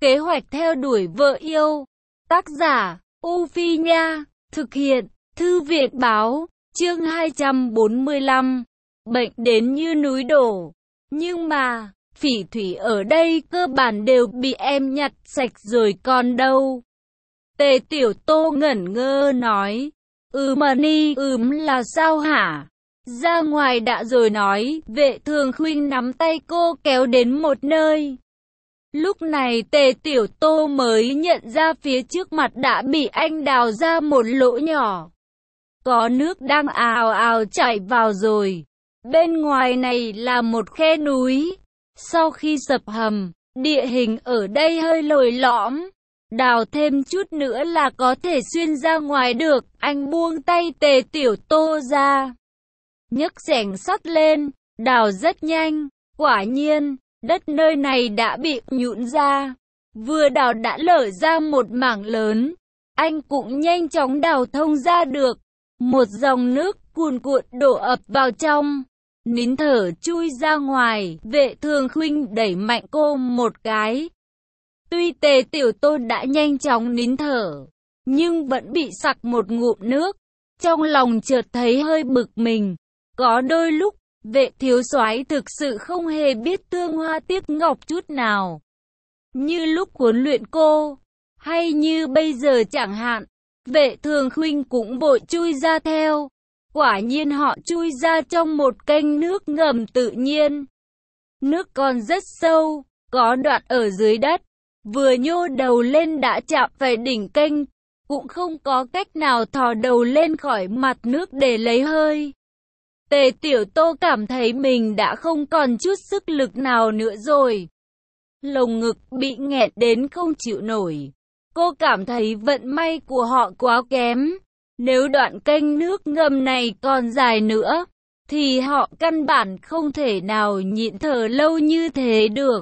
Kế hoạch theo đuổi vợ yêu. Tác giả, U Phi Nha. Thực hiện, Thư viện Báo. Chương 245. Bệnh đến như núi đổ. Nhưng mà, phỉ thủy ở đây cơ bản đều bị em nhặt sạch rồi còn đâu. Tề Tiểu Tô ngẩn ngơ nói. Mà ni, là sao hả? Ra ngoài đã rồi nói. Vệ Thường Khuynh nắm tay cô kéo đến một nơi. Lúc này Tề Tiểu Tô mới nhận ra phía trước mặt đã bị anh đào ra một lỗ nhỏ. Có nước đang ào ào chảy vào rồi. Bên ngoài này là một khe núi. Sau khi sập hầm, địa hình ở đây hơi lồi lõm. Đào thêm chút nữa là có thể xuyên ra ngoài được. Anh buông tay Tề Tiểu Tô ra, nhấc xẻng sắt lên, đào rất nhanh. Quả nhiên, đất nơi này đã bị nhũn ra. Vừa đào đã lở ra một mảng lớn. Anh cũng nhanh chóng đào thông ra được. Một dòng nước cuồn cuộn đổ ập vào trong. Nín thở chui ra ngoài. Vệ Thường Khuynh đẩy mạnh cô một cái. Tuy Tề Tiểu Tô đã nhanh chóng nín thở, nhưng vẫn bị sặc một ngụm nước. Trong lòng chợt thấy hơi bực mình. Có đôi lúc, Vệ thiếu soái thực sự không hề biết tương hoa tiếc ngọc chút nào. Như lúc huấn luyện cô, hay như bây giờ chẳng hạn. Vệ Thường Khuynh cũng vội chui ra theo. Quả nhiên họ chui ra trong một kênh nước ngầm tự nhiên. Nước còn rất sâu, có đoạn ở dưới đất. Vừa nhô đầu lên đã chạm phải đỉnh kênh. Cũng không có cách nào thò đầu lên khỏi mặt nước để lấy hơi. Tề Tiểu Tô cảm thấy mình đã không còn chút sức lực nào nữa rồi. Lồng ngực bị nghẹt đến không chịu nổi. Cô cảm thấy vận may của họ quá kém. Nếu đoạn kênh nước ngầm này còn dài nữa, thì họ căn bản không thể nào nhịn thở lâu như thế được.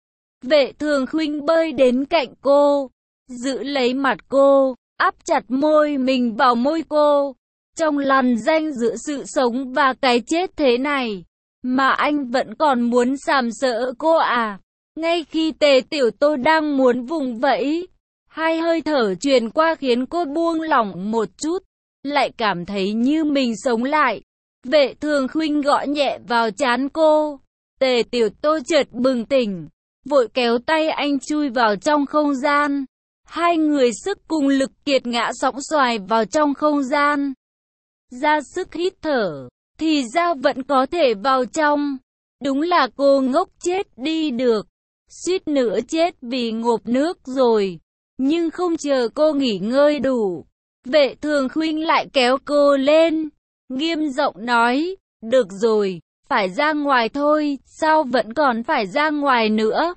Vệ Thường Khuynh bơi đến cạnh cô, giữ lấy mặt cô, áp chặt môi mình vào môi cô. Trong lằn ranh giữa sự sống và cái chết thế này, mà anh vẫn còn muốn sàm sỡ cô à? Ngay khi Tề Tiểu Tô đang muốn vùng vẫy, hai hơi thở truyền qua khiến cô buông lỏng một chút, lại cảm thấy như mình sống lại. Vệ Thường Khuynh gõ nhẹ vào trán cô. Tề Tiểu Tô chợt bừng tỉnh, vội kéo tay anh chui vào trong không gian. Hai người sức cùng lực kiệt ngã sóng xoài vào trong không gian. Ra sức hít thở, thì ra vẫn có thể vào trong. Đúng là cô ngốc chết đi được. Suýt nữa chết vì ngộp nước rồi. Nhưng không chờ cô nghỉ ngơi đủ, Vệ Thường Khuynh lại kéo cô lên, nghiêm giọng nói, được rồi, phải ra ngoài thôi, sao vẫn còn phải ra ngoài nữa?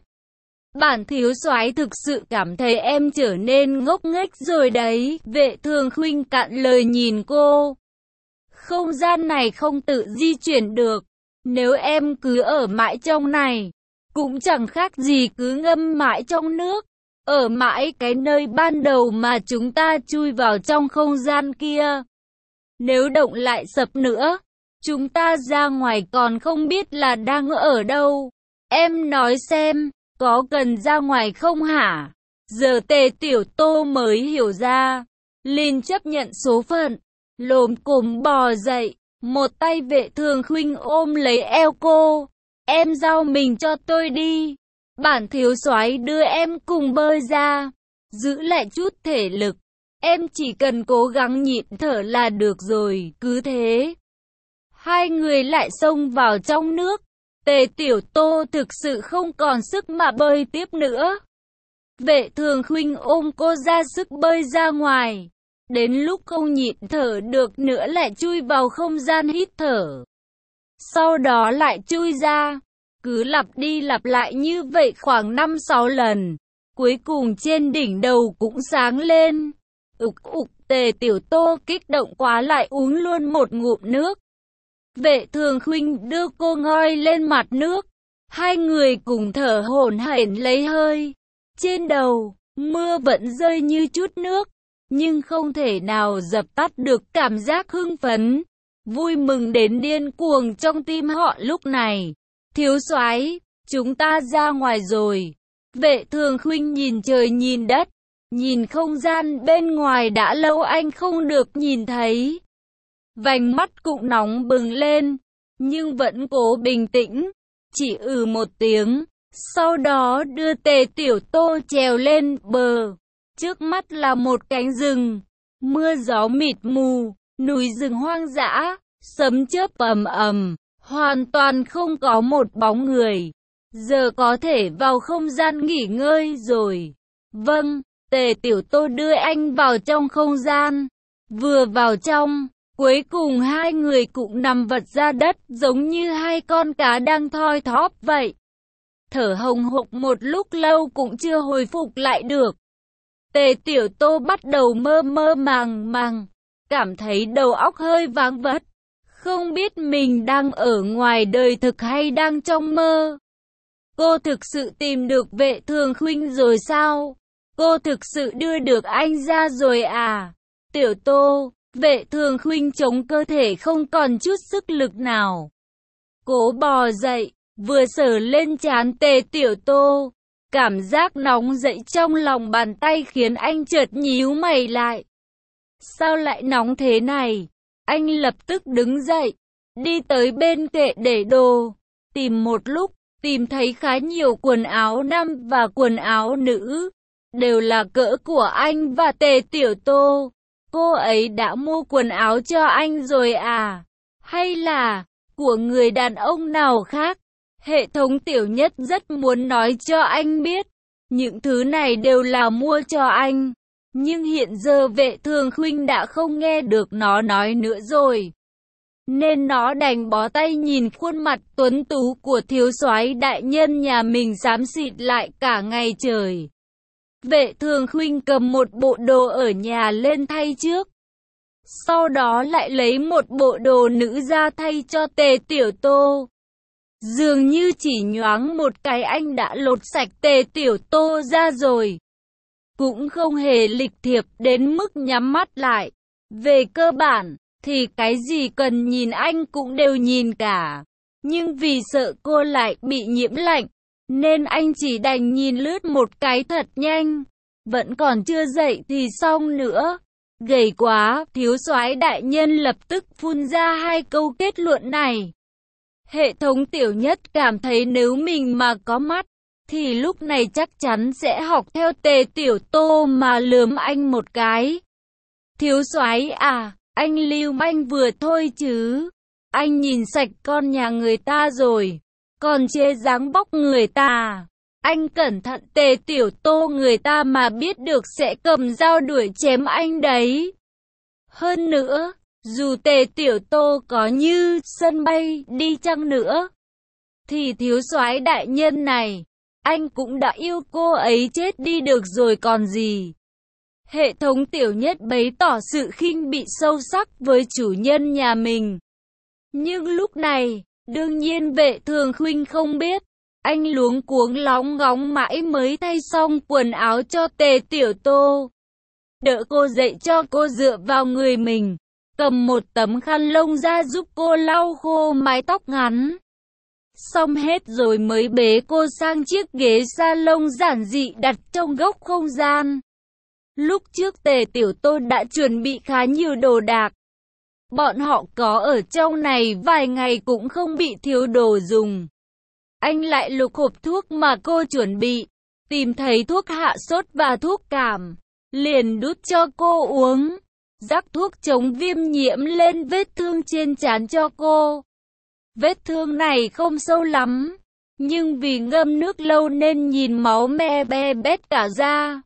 Bản thiếu soái thực sự cảm thấy em trở nên ngốc nghếch rồi đấy. Vệ Thường Khuynh cạn lời nhìn cô. Không gian này không tự di chuyển được. Nếu em cứ ở mãi trong này, cũng chẳng khác gì cứ ngâm mãi trong nước. Ở mãi cái nơi ban đầu mà chúng ta chui vào trong không gian kia. Nếu động lại sập nữa, chúng ta ra ngoài còn không biết là đang ở đâu. Em nói xem, có cần ra ngoài không hả? Giờ Tề Tiểu Tô mới hiểu ra. Liền chấp nhận số phận, lồm cồm bò dậy. Một tay Vệ Thường Khuynh ôm lấy eo cô. Em giao mình cho tôi đi. Bản thiếu soái đưa em cùng bơi ra. Giữ lại chút thể lực. Em chỉ cần cố gắng nhịn thở là được rồi. Cứ thế, hai người lại xông vào trong nước. Tề Tiểu Tô thực sự không còn sức mà bơi tiếp nữa. Vệ Thường Khuynh ôm cô ra sức bơi ra ngoài. Đến lúc không nhịn thở được nữa lại chui vào không gian hít thở. Sau đó lại chui ra. Cứ lặp đi lặp lại như vậy khoảng 5-6 lần. Cuối cùng trên đỉnh đầu cũng sáng lên. Tề Tiểu Tô kích động quá lại uống luôn một ngụm nước. Vệ Thường Khuynh đưa cô ngoi lên mặt nước. Hai người cùng thở hổn hển lấy hơi. Trên đầu, mưa vẫn rơi như chút nước. Nhưng không thể nào dập tắt được cảm giác hưng phấn, vui mừng đến điên cuồng trong tim họ lúc này. Thiếu soái, chúng ta ra ngoài rồi. Vệ Thường Khuynh nhìn trời nhìn đất, nhìn không gian bên ngoài đã lâu anh không được nhìn thấy. Vành mắt cũng nóng bừng lên, nhưng vẫn cố bình tĩnh, chỉ một tiếng. Sau đó đưa Tề Tiểu Tô trèo lên bờ. Trước mắt là một cánh rừng, mưa gió mịt mù, núi rừng hoang dã, sấm chớp ầm ầm, hoàn toàn không có một bóng người. Giờ có thể vào không gian nghỉ ngơi rồi. Vâng, Tề Tiểu Tô đưa anh vào trong không gian. Vừa vào trong, cuối cùng hai người cũng nằm vật ra đất giống như hai con cá đang thoi thóp vậy. Thở hồng hộc một lúc lâu cũng chưa hồi phục lại được. Tề Tiểu Tô bắt đầu mơ mơ màng màng, cảm thấy đầu óc hơi váng vất, không biết mình đang ở ngoài đời thực hay đang trong mơ. Cô thực sự tìm được Vệ Thường Khuynh rồi sao? Cô thực sự đưa được anh ra rồi à? Tiểu Tô, Vệ Thường Khuynh chống cơ thể không còn chút sức lực nào. Cố bò dậy, vừa sờ lên trán Tề Tiểu Tô. Cảm giác nóng dậy trong lòng bàn tay khiến anh chợt nhíu mày lại. Sao lại nóng thế này? Anh lập tức đứng dậy, đi tới bên kệ để đồ. Tìm một lúc, tìm thấy khá nhiều quần áo nam và quần áo nữ. Đều là cỡ của anh và Tề Tiểu Tô. Cô ấy đã mua quần áo cho anh rồi à? Hay là của người đàn ông nào khác? Hệ thống Tiểu Nhất rất muốn nói cho anh biết, những thứ này đều là mua cho anh. Nhưng hiện giờ Vệ Thường Khuynh đã không nghe được nó nói nữa rồi. Nên nó đành bó tay nhìn khuôn mặt tuấn tú của thiếu soái đại nhân nhà mình xám xịt lại cả ngày trời. Vệ Thường Khuynh cầm một bộ đồ ở nhà lên thay trước. Sau đó lại lấy một bộ đồ nữ ra thay cho Tề Tiểu Tô. Dường như chỉ nhoáng một cái anh đã lột sạch Tề Tiểu Tô ra rồi. Cũng không hề lịch thiệp đến mức nhắm mắt lại. Về cơ bản, thì cái gì cần nhìn anh cũng đều nhìn cả. Nhưng vì sợ cô lại bị nhiễm lạnh, nên anh chỉ đành nhìn lướt một cái thật nhanh. Vẫn còn chưa dậy thì xong nữa. Gầy quá, thiếu soái đại nhân lập tức phun ra hai câu kết luận này. Hệ thống Tiểu Nhất cảm thấy nếu mình mà có mắt, thì lúc này chắc chắn sẽ học theo Tề Tiểu Tô mà lườm anh một cái. Thiếu soái à, anh lưu manh vừa thôi chứ. Anh nhìn sạch con nhà người ta rồi, còn chê dáng bóc người ta. Anh cẩn thận, Tề Tiểu Tô người ta mà biết được sẽ cầm dao đuổi chém anh đấy. Hơn nữa, dù Tề Tiểu Tô có như sân bay đi chăng nữa, thì thiếu soái đại nhân này, anh cũng đã yêu cô ấy chết đi được rồi còn gì. Hệ thống Tiểu Nhất bày tỏ sự khinh bỉ sâu sắc với chủ nhân nhà mình. Nhưng lúc này, đương nhiên Vệ Thường Khuynh không biết. Anh luống cuống lóng ngóng mãi mới thay xong quần áo cho Tề Tiểu Tô. Đỡ cô dậy cho cô dựa vào người mình, cầm một tấm khăn lông ra giúp cô lau khô mái tóc ngắn. Xong hết rồi mới bế cô sang chiếc ghế salon giản dị đặt trong góc không gian. Lúc trước Tề Tiểu Tô đã chuẩn bị khá nhiều đồ đạc. Bọn họ có ở trong này vài ngày cũng không bị thiếu đồ dùng. Anh lại lục hộp thuốc mà cô chuẩn bị, tìm thấy thuốc hạ sốt và thuốc cảm, liền đút cho cô uống, rắc thuốc chống viêm nhiễm lên vết thương trên trán cho cô. Vết thương này không sâu lắm, nhưng vì ngâm nước lâu nên nhìn máu me be bét cả da.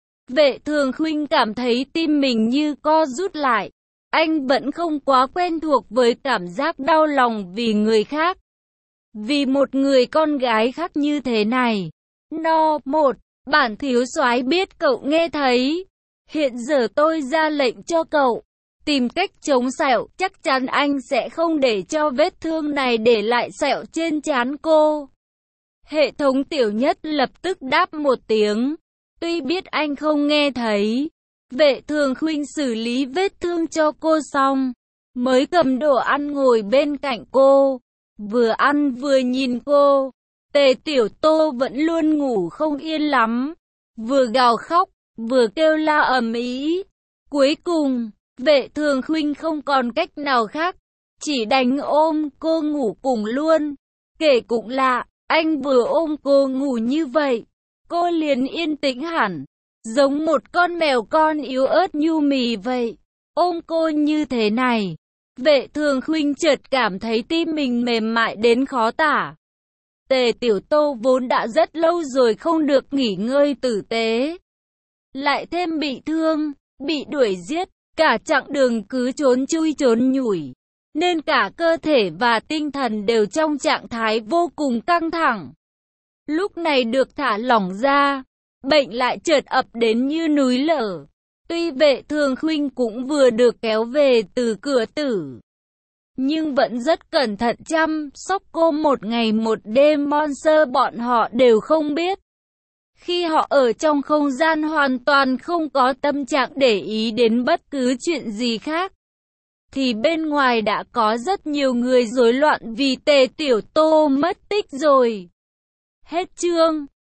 Vệ Thường Khuynh cảm thấy tim mình như co rút lại. Anh vẫn không quá quen thuộc với cảm giác đau lòng vì người khác. Vì một người con gái khác như thế này. Một, bản thiếu soái biết cậu nghe thấy. Hiện giờ tôi ra lệnh cho cậu tìm cách chống sẹo, chắc chắn anh sẽ không để cho vết thương này để lại sẹo trên trán cô. Hệ thống Tiểu Nhất lập tức đáp một tiếng. Tuy biết anh không nghe thấy, Vệ Thường Khuynh xử lý vết thương cho cô xong, mới cầm đồ ăn ngồi bên cạnh cô, vừa ăn vừa nhìn cô. Tề Tiểu Tô vẫn luôn ngủ không yên lắm, vừa gào khóc, vừa kêu la ầm ĩ. Cuối cùng, Vệ Thường Khuynh không còn cách nào khác, chỉ đành ôm cô ngủ cùng luôn. Kể cũng lạ, anh vừa ôm cô ngủ như vậy, cô liền yên tĩnh hẳn, giống một con mèo con yếu ớt nhu mì vậy. Ôm cô như thế này, Vệ Thường Khuynh chợt cảm thấy tim mình mềm mại đến khó tả. Tề Tiểu Tô vốn đã rất lâu rồi không được nghỉ ngơi tử tế, lại thêm bị thương, bị đuổi giết, cả chặng đường cứ trốn chui trốn nhủi, nên cả cơ thể và tinh thần đều trong trạng thái vô cùng căng thẳng. Lúc này được thả lỏng ra, bệnh lại chợt ập đến như núi lở. Tuy Vệ Thường Khuynh cũng vừa được kéo về từ cửa tử, nhưng vẫn rất cẩn thận chăm sóc cô một ngày một đêm. Monster bọn họ đều không biết, khi họ ở trong không gian hoàn toàn không có tâm trạng để ý đến bất cứ chuyện gì khác, thì bên ngoài đã có rất nhiều người rối loạn vì Tề Tiểu Tô mất tích rồi. Hết chương.